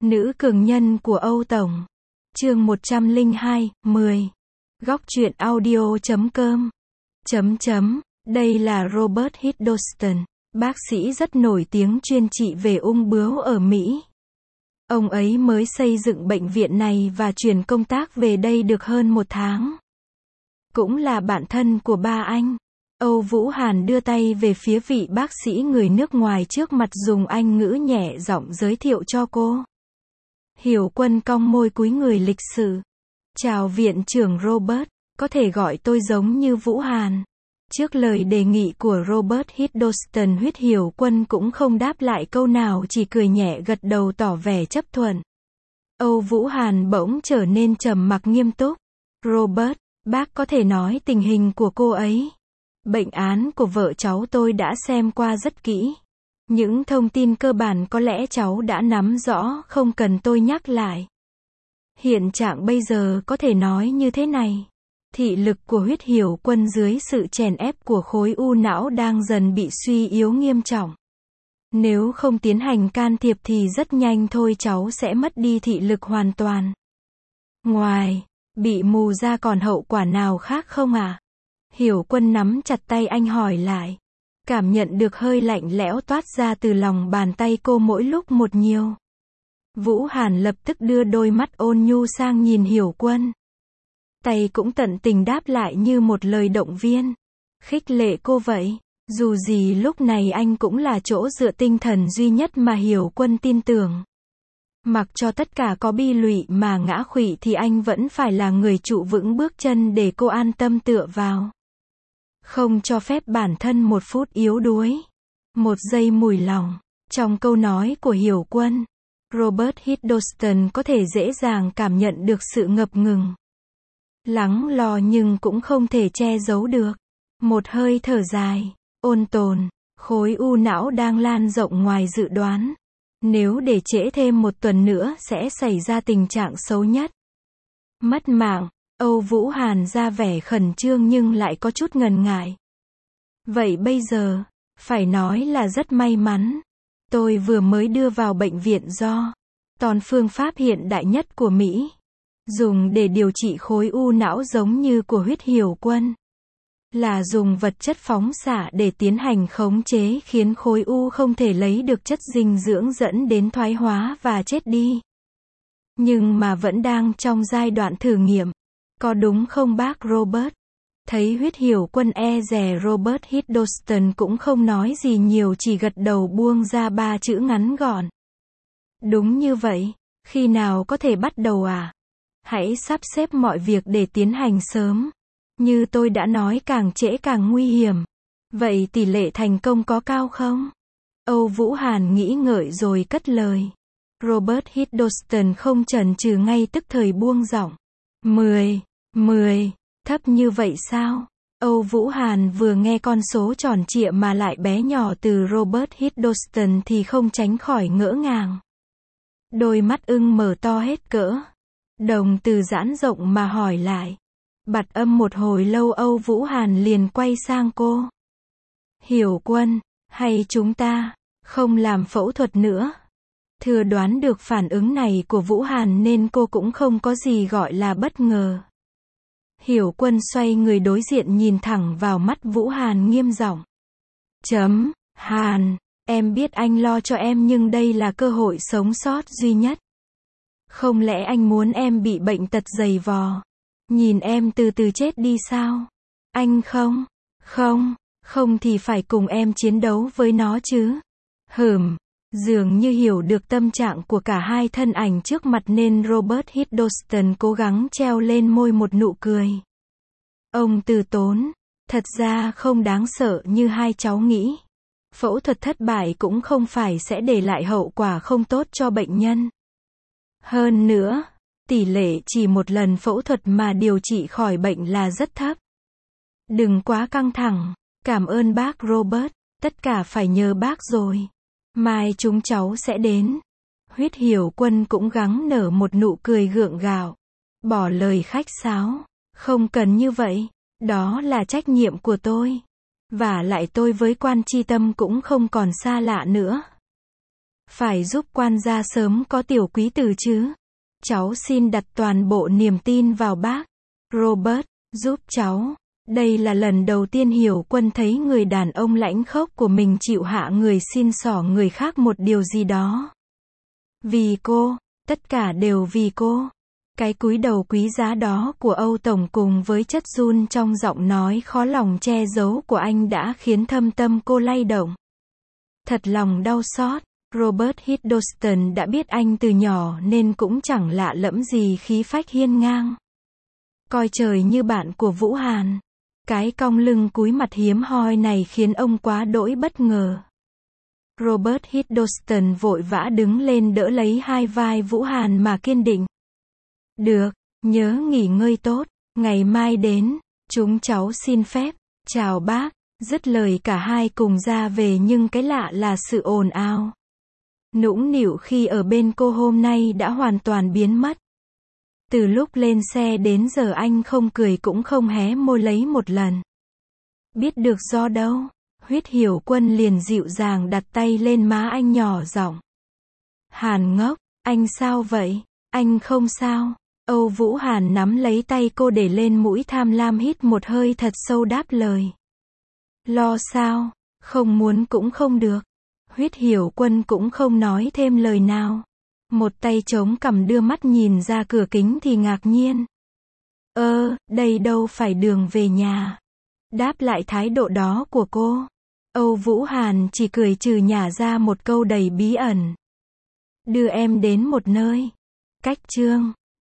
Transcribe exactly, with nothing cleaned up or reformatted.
Nữ cường nhân của Âu Tổng. Chương một trăm lẻ hai, mười. Góc truyện audio chấm com. Chấm chấm. Đây là Robert Hiddleston, bác sĩ rất nổi tiếng chuyên trị về ung bướu ở Mỹ. Ông ấy mới xây dựng bệnh viện này và chuyển công tác về đây được hơn một tháng. Cũng là bạn thân của ba anh. Âu Vũ Hàn đưa tay về phía vị bác sĩ người nước ngoài trước mặt, dùng Anh ngữ nhẹ giọng giới thiệu cho cô. Hiểu Quân cong môi cúi người lịch sự. Chào viện trưởng Robert, có thể gọi tôi giống như Vũ Hàn. Trước lời đề nghị của Robert Hiddleston, Huyết Hiểu Quân cũng không đáp lại câu nào, chỉ cười nhẹ gật đầu tỏ vẻ chấp thuận. Âu Vũ Hàn bỗng trở nên trầm mặc nghiêm túc. Robert, bác có thể nói tình hình của cô ấy. Bệnh án của vợ cháu tôi đã xem qua rất kỹ. Những thông tin cơ bản có lẽ cháu đã nắm rõ, không cần tôi nhắc lại. Hiện trạng bây giờ có thể nói như thế này. Thị lực của Huyết Hiểu Quân dưới sự chèn ép của khối u não đang dần bị suy yếu nghiêm trọng. Nếu không tiến hành can thiệp thì rất nhanh thôi cháu sẽ mất đi thị lực hoàn toàn. Ngoài bị mù ra còn hậu quả nào khác không à? Hiểu Quân nắm chặt tay anh hỏi lại. Cảm nhận được hơi lạnh lẽo toát ra từ lòng bàn tay cô mỗi lúc một nhiều. Vũ Hàn lập tức đưa đôi mắt ôn nhu sang nhìn Hiểu Quân. Tay cũng tận tình đáp lại như một lời động viên. Khích lệ cô vậy. Dù gì lúc này anh cũng là chỗ dựa tinh thần duy nhất mà Hiểu Quân tin tưởng. Mặc cho tất cả có bi lụy mà ngã khuỵu thì anh vẫn phải là người trụ vững bước chân để cô an tâm tựa vào. Không cho phép bản thân một phút yếu đuối, một giây mùi lòng. Trong câu nói của Hiểu Quân, Robert Hiddleston có thể dễ dàng cảm nhận được sự ngập ngừng, lắng lo nhưng cũng không thể che giấu được. Một hơi thở dài, ôn tồn, khối u não đang lan rộng ngoài dự đoán. Nếu để trễ thêm một tuần nữa sẽ xảy ra tình trạng xấu nhất. Mất mạng. Âu Vũ Hàn ra vẻ khẩn trương nhưng lại có chút ngần ngại. Vậy bây giờ, phải nói là rất may mắn. Tôi vừa mới đưa vào bệnh viện do toàn phương pháp hiện đại nhất của Mỹ, dùng để điều trị khối u não giống như của Huyết Hiểu Quân. Là dùng vật chất phóng xạ để tiến hành khống chế khiến khối u không thể lấy được chất dinh dưỡng dẫn đến thoái hóa và chết đi. Nhưng mà vẫn đang trong giai đoạn thử nghiệm. Có đúng không bác Robert? Thấy Huyết Hiểu Quân e dè, Robert Hiddleston cũng không nói gì nhiều, chỉ gật đầu buông ra ba chữ ngắn gọn. Đúng như vậy. Khi nào có thể bắt đầu à? Hãy sắp xếp mọi việc để tiến hành sớm. Như tôi đã nói, càng trễ càng nguy hiểm. Vậy tỷ lệ thành công có cao không? Âu Vũ Hàn nghĩ ngợi rồi cất lời. Robert Hiddleston không chần chừ, ngay tức thời buông giọng. Mười, mười, thấp như vậy sao? Âu Vũ Hàn vừa nghe con số tròn trịa mà lại bé nhỏ từ Robert Hiddleston thì không tránh khỏi ngỡ ngàng. Đôi mắt ưng mở to hết cỡ. Đồng từ giãn rộng mà hỏi lại. Bặt âm một hồi lâu Âu Vũ Hàn liền quay sang cô. Hiểu Quân, hay chúng ta không làm phẫu thuật nữa? Thừa đoán được phản ứng này của Vũ Hàn nên cô cũng không có gì gọi là bất ngờ. Hiểu Quân xoay người đối diện nhìn thẳng vào mắt Vũ Hàn nghiêm giọng. Chấm, Hàn, em biết anh lo cho em nhưng đây là cơ hội sống sót duy nhất. Không lẽ anh muốn em bị bệnh tật dày vò? Nhìn em từ từ chết đi sao? Anh không, không, không thì phải cùng em chiến đấu với nó chứ. Hừm. Dường như hiểu được tâm trạng của cả hai thân ảnh trước mặt nên Robert Hiddleston cố gắng treo lên môi một nụ cười. Ông từ tốn, thật ra không đáng sợ như hai cháu nghĩ. Phẫu thuật thất bại cũng không phải sẽ để lại hậu quả không tốt cho bệnh nhân. Hơn nữa, tỷ lệ chỉ một lần phẫu thuật mà điều trị khỏi bệnh là rất thấp. Đừng quá căng thẳng, cảm ơn bác Robert, tất cả phải nhờ bác rồi. Mai chúng cháu sẽ đến. Huyết Hiểu Quân cũng gắng nở một nụ cười gượng gạo. Bỏ lời khách sáo. Không cần như vậy. Đó là trách nhiệm của tôi. Và lại tôi với Quan Chi Tâm cũng không còn xa lạ nữa. Phải giúp quan gia sớm có tiểu quý tử chứ. Cháu xin đặt toàn bộ niềm tin vào bác. Robert, giúp cháu. Đây là lần đầu tiên Hiểu Quân thấy người đàn ông lãnh khốc của mình chịu hạ người xin xỏ người khác một điều gì đó. Vì cô, tất cả đều vì cô. Cái cúi đầu quý giá đó của Âu Tổng cùng với chất run trong giọng nói khó lòng che giấu của anh đã khiến thâm tâm cô lay động. Thật lòng đau xót. Robert Hiddleston đã biết anh từ nhỏ nên cũng chẳng lạ lẫm gì khí phách hiên ngang. Coi trời như bạn của Vũ Hàn. Cái cong lưng cúi mặt hiếm hoi này khiến ông quá đỗi bất ngờ. Robert Hiddleston vội vã đứng lên đỡ lấy hai vai Vũ Hàn mà kiên định. Được, nhớ nghỉ ngơi tốt, ngày mai đến, chúng cháu xin phép, chào bác, dứt lời cả hai cùng ra về nhưng cái lạ là sự ồn ào. Nũng nịu khi ở bên cô hôm nay đã hoàn toàn biến mất. Từ lúc lên xe đến giờ anh không cười cũng không hé môi lấy một lần. Biết được do đâu, Huyết Hiểu Quân liền dịu dàng đặt tay lên má anh nhỏ giọng. Hàn ngốc, anh sao vậy? Anh không sao. Âu Vũ Hàn nắm lấy tay cô để lên mũi tham lam hít một hơi thật sâu đáp lời. Lo sao? Không muốn cũng không được. Huyết Hiểu Quân cũng không nói thêm lời nào. Một tay chống cằm đưa mắt nhìn ra cửa kính thì ngạc nhiên. Ơ, đây đâu phải đường về nhà. Đáp lại thái độ đó của cô, Âu Vũ Hàn chỉ cười trừ nhả ra một câu đầy bí ẩn. Đưa em đến một nơi. Cách chương